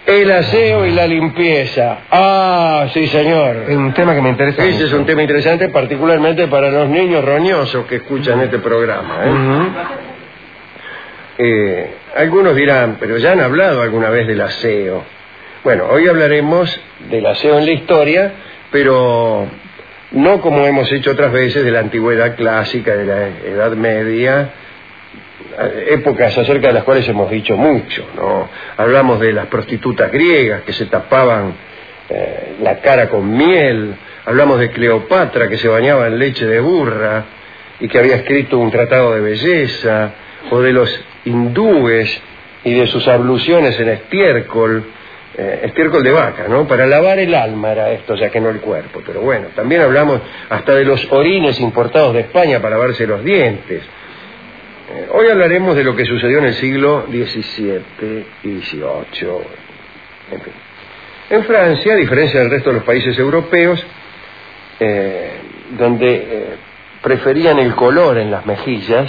El aseo y la limpieza. Ah, sí, señor. Es un tema que me interesa Ese mucho. es un tema interesante, particularmente para los niños roñosos que escuchan este programa. Algunos dirán, pero ya han hablado alguna vez del aseo. Bueno, hoy hablaremos del aseo en la historia, pero no como hemos hecho otras veces de la antigüedad clásica, de la Edad Media, épocas acerca de las cuales hemos dicho mucho, ¿no? Hablamos de las prostitutas griegas que se tapaban la cara con miel, hablamos de Cleopatra que se bañaba en leche de burra y que había escrito un tratado de belleza, o de los hindúes y de sus abluciones en estiércol de vaca, ¿no? Para lavar el alma era esto, ya que no el cuerpo. Pero bueno, también hablamos hasta de los orines importados de España para lavarse los dientes. Hoy hablaremos de lo que sucedió en el siglo XVII y XVIII. En fin. En Francia, a diferencia del resto de los países europeos, donde preferían el color en las mejillas,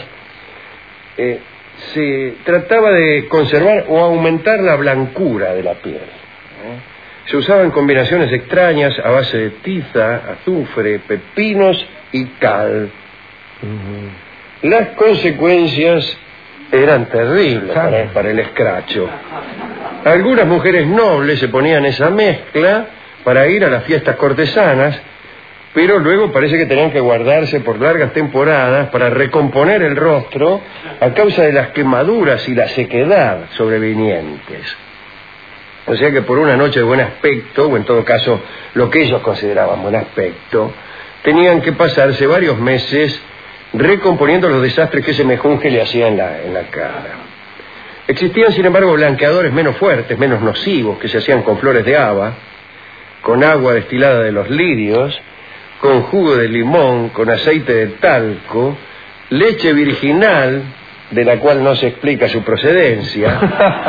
se trataba de conservar o aumentar la blancura de la piel. Se usaban combinaciones extrañas a base de tiza, azufre, pepinos y cal. Las consecuencias eran terribles para el escracho. Algunas mujeres nobles se ponían esa mezcla para ir a las fiestas cortesanas, pero luego parece que tenían que guardarse por largas temporadas para recomponer el rostro a causa de las quemaduras y la sequedad sobrevinientes. O sea que por una noche de buen aspecto, o en todo caso lo que ellos consideraban buen aspecto, tenían que pasarse varios meses recomponiendo los desastres que ese mejunje le hacía en la cara. Existían, sin embargo, blanqueadores menos fuertes, menos nocivos, que se hacían con flores de haba, con agua destilada de los lirios, con jugo de limón, con aceite de talco, leche virginal, de la cual no se explica su procedencia.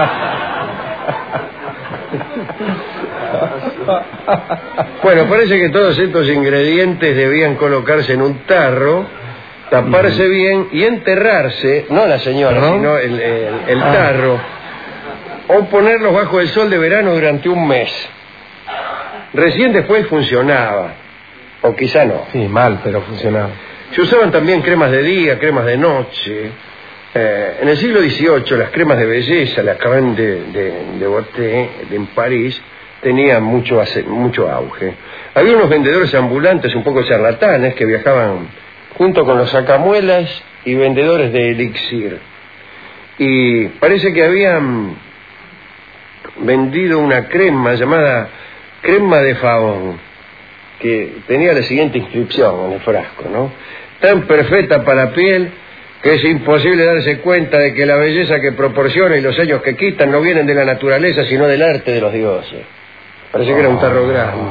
Bueno, parece que todos estos ingredientes debían colocarse en un tarro, taparse bien y enterrarse, no la señora, sino el tarro, o ponerlos bajo el sol de verano durante un mes. Recién después funcionaba, o quizá no. Sí, mal, pero funcionaba. Se usaban también cremas de día, cremas de noche. En el siglo XVIII las cremas de belleza, la Crème de Beauté en París, tenían mucho auge. Había unos vendedores ambulantes un poco charlatanes que viajaban junto con los sacamuelas y vendedores de elixir. Y parece que habían vendido una crema llamada crema de Faón, que tenía la siguiente inscripción en el frasco, ¿no? Tan perfecta para la piel que es imposible darse cuenta de que la belleza que proporciona y los sellos que quitan no vienen de la naturaleza, sino del arte de los dioses. Parece que era un tarro grande.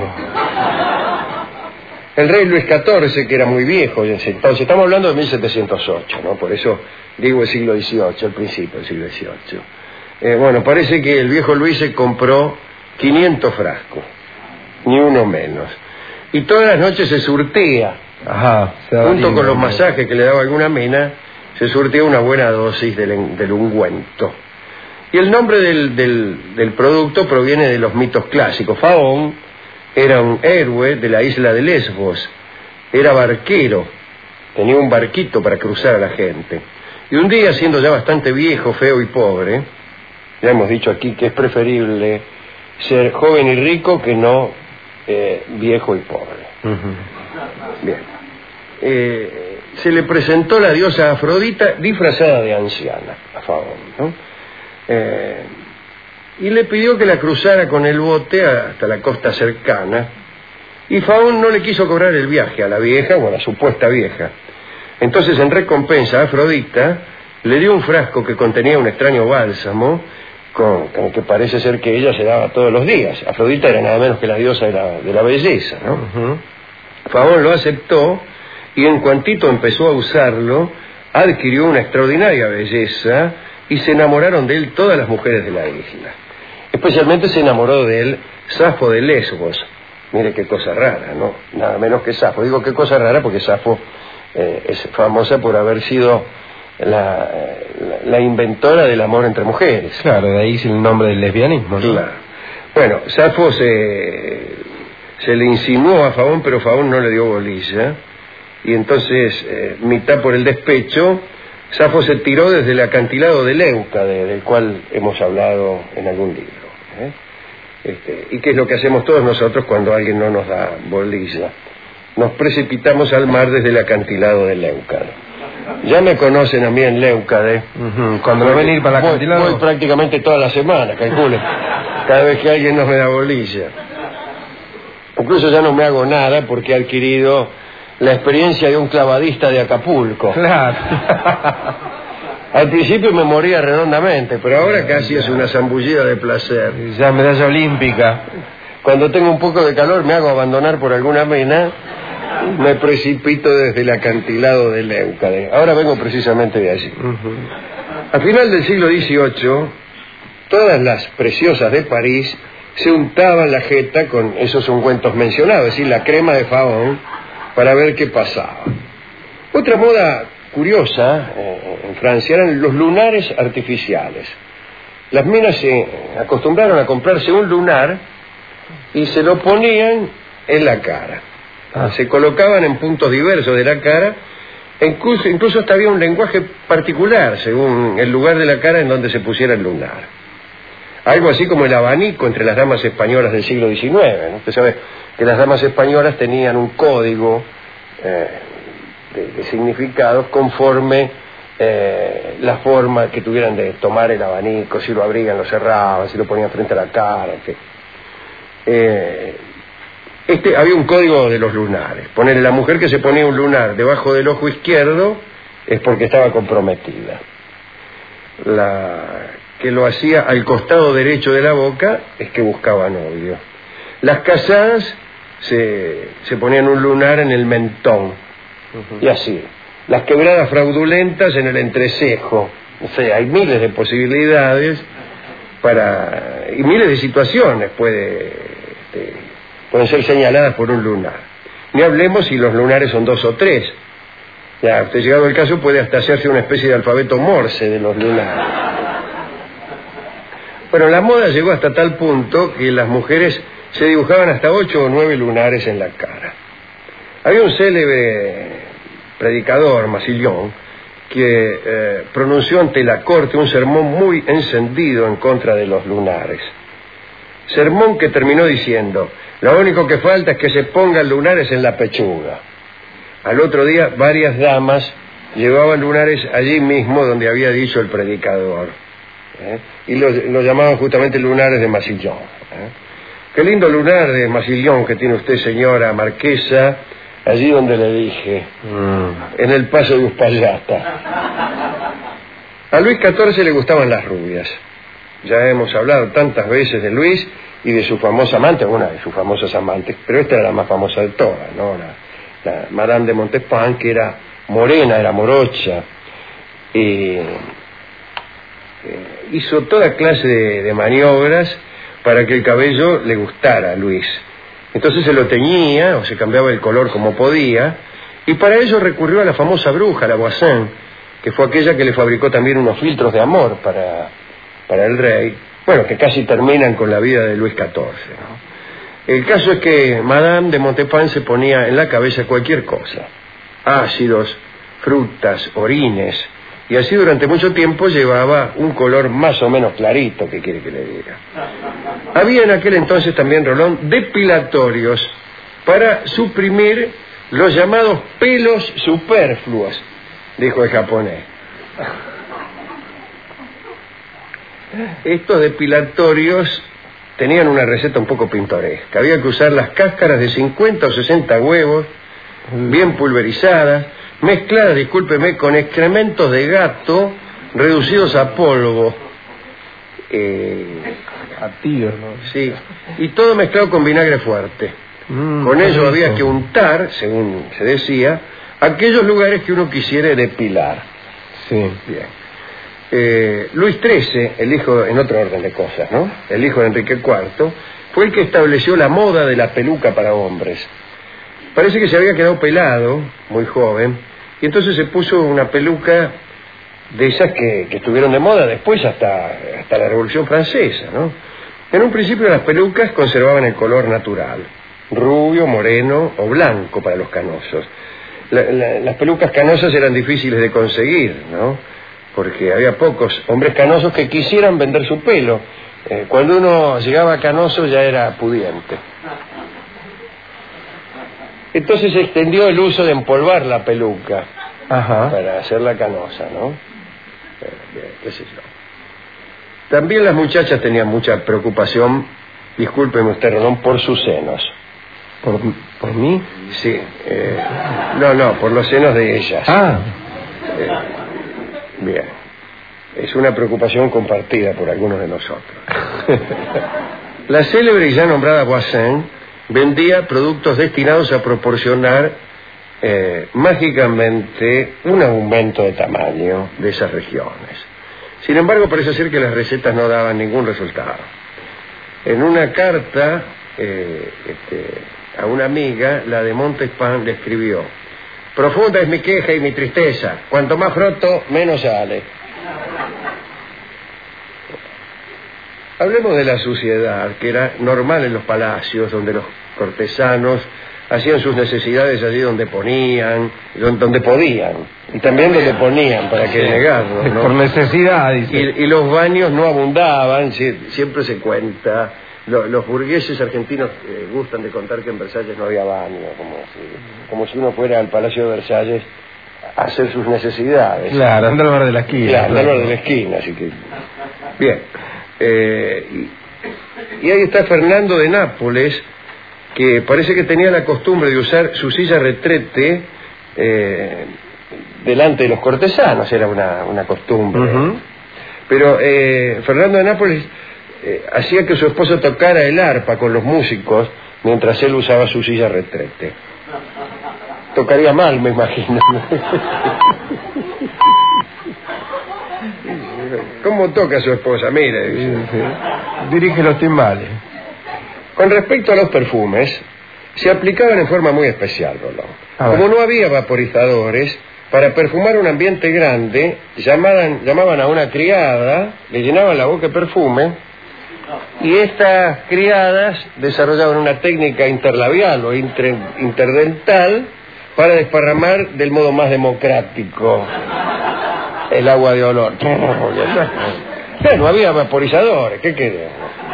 El rey Luis XIV, que era muy viejo, entonces estamos hablando de 1708, ¿no? Por eso digo el siglo XVIII, al principio del siglo XVIII. Bueno, parece que el viejo Luis se compró 500 frascos, ni uno menos. Y todas las noches se surtía, junto con los masajes que le daba alguna mina, se surtía una buena dosis del ungüento. Y el nombre del producto proviene de los mitos clásicos. Faón era un héroe de la isla de Lesbos, era barquero, tenía un barquito para cruzar a la gente. Y un día, siendo ya bastante viejo, feo y pobre, ya hemos dicho aquí que es preferible ser joven y rico que no viejo y pobre. Bien. Se le presentó la diosa Afrodita disfrazada de anciana a Faón, ¿no? Y le pidió que la cruzara con el bote hasta la costa cercana, y Faón no le quiso cobrar el viaje a la vieja, o a la supuesta vieja. Entonces, en recompensa, Afrodita le dio un frasco que contenía un extraño bálsamo con el que parece ser que ella se daba todos los días. Afrodita era nada menos que la diosa de la belleza, ¿no? Faón lo aceptó, y en cuantito empezó a usarlo, adquirió una extraordinaria belleza y se enamoraron de él todas las mujeres de la isla. Especialmente se enamoró de él Safo de Lesbos. Mire qué cosa rara, ¿no? Nada menos que Safo. Digo qué cosa rara porque Safo es famosa por haber sido la inventora del amor entre mujeres. Claro, de ahí el nombre del lesbianismo, ¿no? Claro. Bueno, Safo se le insinuó a Fabón, pero Fabón no le dio bolilla. Y entonces, mitad por el despecho, Safo se tiró desde el acantilado de Leucade, del cual hemos hablado en algún libro. ¿Y qué es lo que hacemos todos nosotros cuando alguien no nos da bolilla? Nos precipitamos al mar desde el acantilado de Leucade. Ya me conocen a mí en Leucade. Cuando me ven ir para el acantilado. Voy prácticamente toda la semana, calcule. Cada vez que alguien no me da bolilla. Incluso ya no me hago nada porque he adquirido la experiencia de un clavadista de Acapulco. Claro. Al principio me moría redondamente, pero ahora casi es una zambullida de placer. Ya medalla olímpica. Cuando tengo un poco de calor me hago abandonar por alguna mena, me precipito desde el acantilado de Leucade. Ahora vengo precisamente de allí. A final del siglo XVIII, todas las preciosas de París se untaban la jeta con esos ungüentos mencionados, es decir, la crema de Fabón, para ver qué pasaba. Otra moda curiosa en Francia eran los lunares artificiales. Las minas se acostumbraron a comprarse un lunar y se lo ponían en la cara. Se colocaban en puntos diversos de la cara, incluso hasta había un lenguaje particular según el lugar de la cara en donde se pusiera el lunar. Algo así como el abanico entre las damas españolas del siglo XIX, ¿no? Usted sabe que las damas españolas tenían un código de significados conforme la forma que tuvieran de tomar el abanico, si lo abrían, lo cerraban, si lo ponían frente a la cara, en fin. Había un código de los lunares. Ponerle la mujer que se ponía un lunar debajo del ojo izquierdo es porque estaba comprometida. La que lo hacía al costado derecho de la boca es que buscaba novio. Las casadas se ponían un lunar en el mentón, y así. Las quebradas fraudulentas en el entrecejo. O sea, hay miles de posibilidades y miles de situaciones pueden ser señaladas por un lunar. Ni hablemos si los lunares son 2 o 3. Ya, usted llegado el caso puede hasta hacerse una especie de alfabeto Morse de los lunares. Bueno, la moda llegó hasta tal punto que las mujeres se dibujaban hasta 8 o 9 lunares en la cara. Había un célebre predicador, Massillon, que pronunció ante la corte un sermón muy encendido en contra de los lunares. Sermón que terminó diciendo: lo único que falta es que se pongan lunares en la pechuga. Al otro día, varias damas llevaban lunares allí mismo donde había dicho el predicador. Y lo llamaban justamente lunares de Massillon. Qué lindo lunar de Massillon que tiene usted, señora marquesa, allí donde le dije, en el paso de Uspallata. A Luis XIV le gustaban las rubias. Ya hemos hablado tantas veces de Luis y de su famosa amante, una de sus famosas amantes, pero esta era la más famosa de todas, ¿no? La Madame de Montespan, que era morena, era morocha, hizo toda clase de maniobras para que el cabello le gustara a Luis. Entonces se lo teñía o se cambiaba el color como podía, y para ello recurrió a la famosa bruja, la Voisin, que fue aquella que le fabricó también unos filtros de amor para el rey, bueno, que casi terminan con la vida de Luis XIV, ¿no? El caso es que Madame de Montespan se ponía en la cabeza cualquier cosa, ácidos, frutas, orines, y así durante mucho tiempo llevaba un color más o menos clarito, ¿qué quiere que le diga? Había en aquel entonces también, Rolón, depilatorios para suprimir los llamados pelos superfluos, dijo el japonés. Estos depilatorios tenían una receta un poco pintoresca. Había que usar las cáscaras de 50 o 60 huevos, bien pulverizadas, mezcladas, discúlpeme, con excrementos de gato reducidos a polvo. A tiro, ¿no? Sí, y todo mezclado con vinagre fuerte. Con ello había que untar, según se decía, aquellos lugares que uno quisiera depilar. Sí. Bien. Luis XIII, el hijo, en otro orden de cosas, ¿no? El hijo de Enrique IV, fue el que estableció la moda de la peluca para hombres. Parece que se había quedado pelado, muy joven, y entonces se puso una peluca de esas que estuvieron de moda después hasta la Revolución Francesa, ¿no? En un principio las pelucas conservaban el color natural, rubio, moreno o blanco para los canosos. Las pelucas canosas eran difíciles de conseguir, ¿no? Porque había pocos hombres canosos que quisieran vender su pelo. Cuando uno llegaba canoso ya era pudiente. Entonces se extendió el uso de empolvar la peluca. Ajá. Para hacerla canosa, ¿no? Bien, qué sé yo. También las muchachas tenían mucha preocupación, discúlpeme usted, Rolón, por sus senos. ¿Por mí? Sí. No, por los senos de ellas. Ah. Bien. Es una preocupación compartida por algunos de nosotros. La célebre y ya nombrada Voisin vendía productos destinados a proporcionar mágicamente un aumento de tamaño de esas regiones. Sin embargo, parece ser que las recetas no daban ningún resultado. En una carta a una amiga, la de Montespan le escribió: profunda es mi queja y mi tristeza, cuanto más froto, menos sale. Hablemos de la suciedad, que era normal en los palacios, donde los cortesanos hacían sus necesidades allí donde podían, y también donde ponían, para que negarlo, ¿no? Por necesidad, dice. Y los baños no abundaban, siempre se cuenta. Los burgueses argentinos gustan de contar que en Versalles no había baño, como si uno fuera al Palacio de Versalles a hacer sus necesidades. Claro, anda al bar de la esquina. Claro, anda al bar de la esquina, así que... Bien. Y ahí está Fernando de Nápoles, que parece que tenía la costumbre de usar su silla retrete delante de los cortesanos, era una costumbre. Uh-huh. Pero Fernando de Nápoles hacía que su esposo tocara el arpa con los músicos mientras él usaba su silla retrete. Tocaría mal, me imagino. ¿Cómo toca su esposa? Mire, dice. Sí. Dirige los timbales. Con respecto a los perfumes, se aplicaban en forma muy especial, Rolón. Como no había vaporizadores, para perfumar un ambiente grande, llamaban a una criada, le llenaban la boca de perfume, y estas criadas desarrollaban una técnica interlabial o interdental para desparramar del modo más democrático el agua de olor. No había vaporizadores, ¿qué queremos?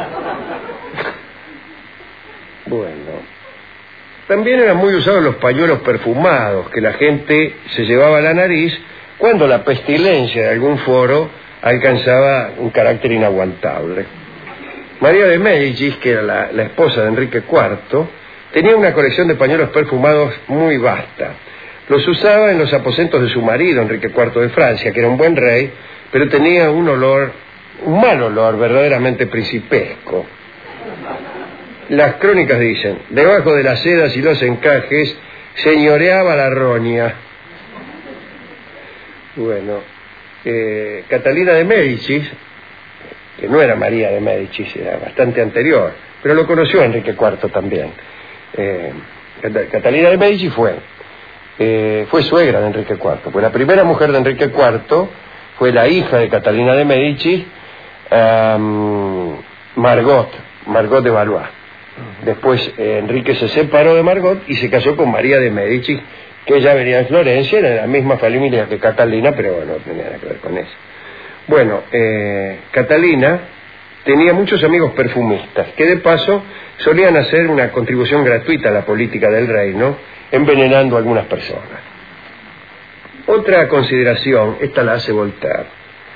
Bueno, también eran muy usados los pañuelos perfumados que la gente se llevaba a la nariz cuando la pestilencia de algún foro alcanzaba un carácter inaguantable. María de Médicis, que era la esposa de Enrique IV, tenía una colección de pañuelos perfumados muy vasta. Los usaba en los aposentos de su marido, Enrique IV de Francia, que era un buen rey, pero tenía un mal olor verdaderamente principesco. Las crónicas dicen: debajo de las sedas y los encajes señoreaba la roña. Bueno, Catalina de Médicis, que no era María de Médicis, era bastante anterior, pero lo conoció Enrique IV también. Catalina de Médicis fue suegra de Enrique IV, pues la primera mujer de Enrique IV fue la hija de Catalina de Médicis, Margot de Valois. Después Enrique se separó de Margot y se casó con María de Médicis, que ella venía de Florencia, era de la misma familia que Catalina, pero bueno, no tenía nada que ver con eso. Bueno, Catalina tenía muchos amigos perfumistas, que de paso solían hacer una contribución gratuita a la política del reino, envenenando a algunas personas. Otra consideración, esta la hace Voltaire.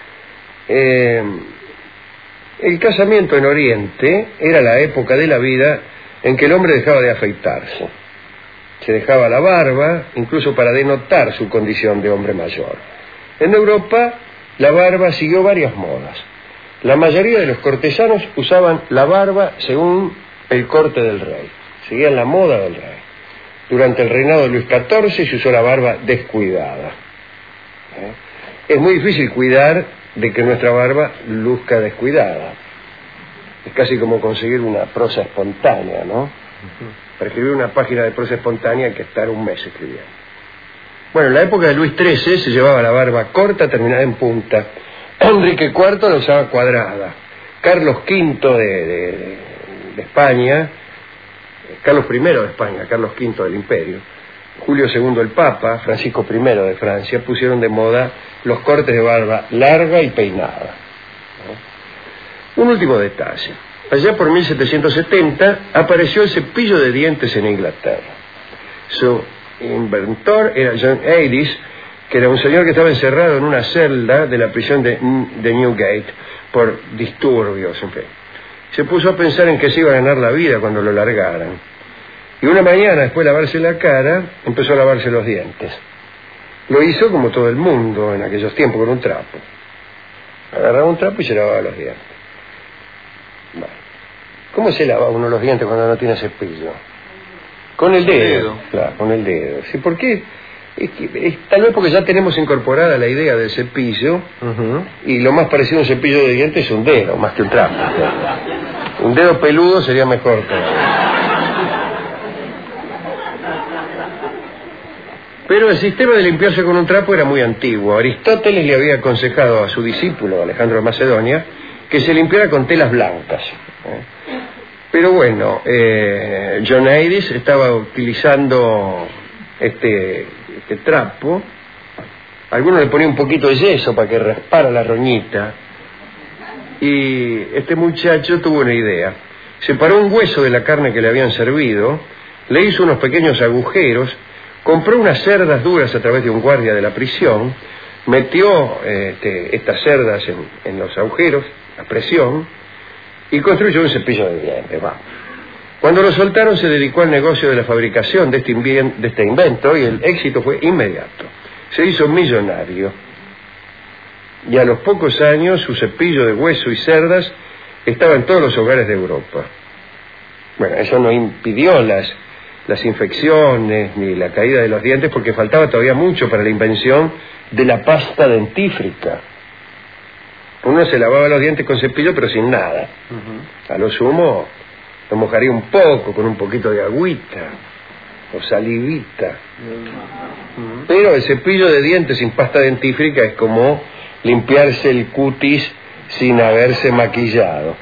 El casamiento en Oriente era la época de la vida en que el hombre dejaba de afeitarse. Se dejaba la barba, incluso para denotar su condición de hombre mayor. En Europa, la barba siguió varias modas. La mayoría de los cortesanos usaban la barba según el corte del rey. Seguían la moda del rey. Durante el reinado de Luis XIV se usó la barba descuidada. Es muy difícil cuidar de que nuestra barba luzca descuidada. Es casi como conseguir una prosa espontánea, ¿no? Para escribir una página de prosa espontánea hay que estar un mes escribiendo. Bueno, en la época de Luis XIII se llevaba la barba corta, terminada en punta. Enrique IV la usaba cuadrada. Carlos V de España, Carlos I de España, Carlos V del Imperio, Julio II el Papa, Francisco I de Francia, pusieron de moda los cortes de barba larga y peinada, ¿no? Un último detalle. Allá por 1770 apareció el cepillo de dientes en Inglaterra. Su inventor era John Addis, que era un señor que estaba encerrado en una celda de la prisión de Newgate por disturbios, en fin. Se puso a pensar en que se iba a ganar la vida cuando lo largaran. Y una mañana, después de lavarse la cara, empezó a lavarse los dientes. Lo hizo como todo el mundo en aquellos tiempos, con un trapo. Agarraba un trapo y se lavaba los dientes. Bueno. ¿Cómo se lava uno los dientes cuando no tiene cepillo? Con el dedo. Claro, con el dedo. ¿Sí? ¿Por qué? Tal vez porque ya tenemos incorporada la idea del cepillo, y lo más parecido a un cepillo de dientes es un dedo, más que un trapo. Un dedo peludo sería mejor. Pero el sistema de limpiarse con un trapo era muy antiguo. Aristóteles le había aconsejado a su discípulo, Alejandro de Macedonia, que se limpiara con telas blancas. Pero bueno, John Addis estaba utilizando este trapo. Algunos le ponían un poquito de yeso para que raspara la roñita. Y este muchacho tuvo una idea. Separó un hueso de la carne que le habían servido, le hizo unos pequeños agujeros, compró unas cerdas duras a través de un guardia de la prisión, metió estas cerdas en los agujeros a presión y construyó un cepillo de dientes. Cuando lo soltaron se dedicó al negocio de la fabricación de este invento y el éxito fue inmediato. Se hizo millonario y a los pocos años su cepillo de hueso y cerdas estaba en todos los hogares de Europa. Bueno, eso no impidió las infecciones ni la caída de los dientes, porque faltaba todavía mucho para la invención de la pasta dentífrica. Uno se lavaba los dientes con cepillo pero sin nada. A lo sumo lo mojaría un poco con un poquito de agüita o salivita. Pero el cepillo de dientes sin pasta dentífrica es como limpiarse el cutis sin haberse maquillado.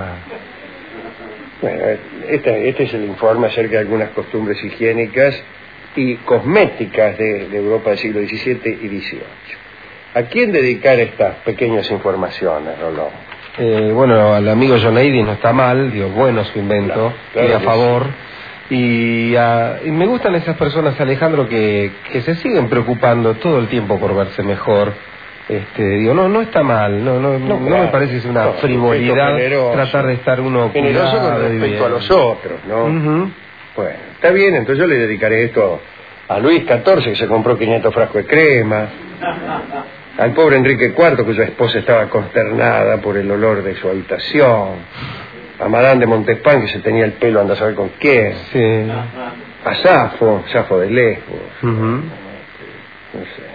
Bueno, este es el informe acerca de algunas costumbres higiénicas y cosméticas de Europa del siglo XVII y XVIII. ¿A quién dedicar estas pequeñas informaciones, Rolón? Bueno, al amigo John Addis no está mal, digo, bueno su invento, claro y a favor. Y me gustan esas personas, Alejandro, que se siguen preocupando todo el tiempo por verse mejor. Digo, no está mal, no me parece que es una frivolidad tratar de estar uno generoso con respecto a los otros, ¿no? Bueno, está bien, entonces yo le dedicaré esto a Luis XIV, que se compró 500 frascos de crema, al pobre Enrique IV, cuya esposa estaba consternada por el olor de su habitación, a Madame de Montespan, que se tenía el pelo anda a saber con quién, a Safo de Lesbos, no sé.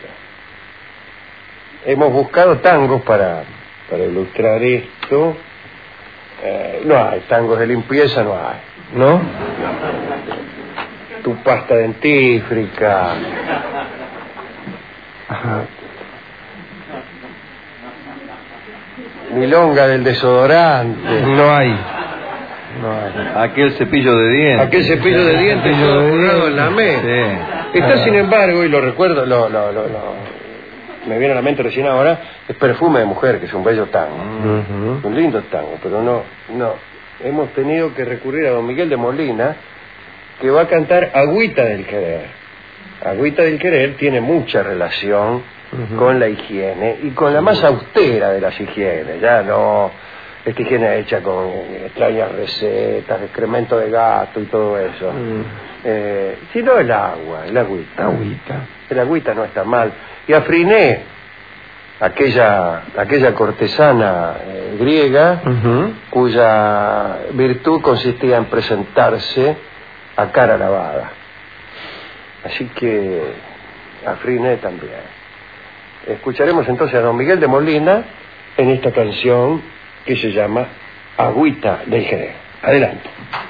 Hemos buscado tangos para ilustrar esto. No hay tangos de limpieza, no hay, ¿no? Tu pasta dentífrica. Milonga del desodorante. No hay. Aquel cepillo de dientes. Aquel cepillo de dientes todo curado en la mesa. Está, sin embargo, y lo recuerdo, me viene a la mente recién ahora, es Perfume de Mujer, que es un bello tango. Un lindo tango, pero no. Hemos tenido que recurrir a don Miguel de Molina, que va a cantar Agüita del Querer. Agüita del Querer tiene mucha relación con la higiene y con la más austera de las higienes. Ya no esta higiene hecha con extrañas recetas, excremento de gato y todo eso. Sino el agua, el agüita. El agüita no está mal. Y a Friné, aquella cortesana griega, cuya virtud consistía en presentarse a cara lavada. Así que a Friné también. Escucharemos entonces a don Miguel de Molina en esta canción que se llama Agüita del Jerez. Adelante.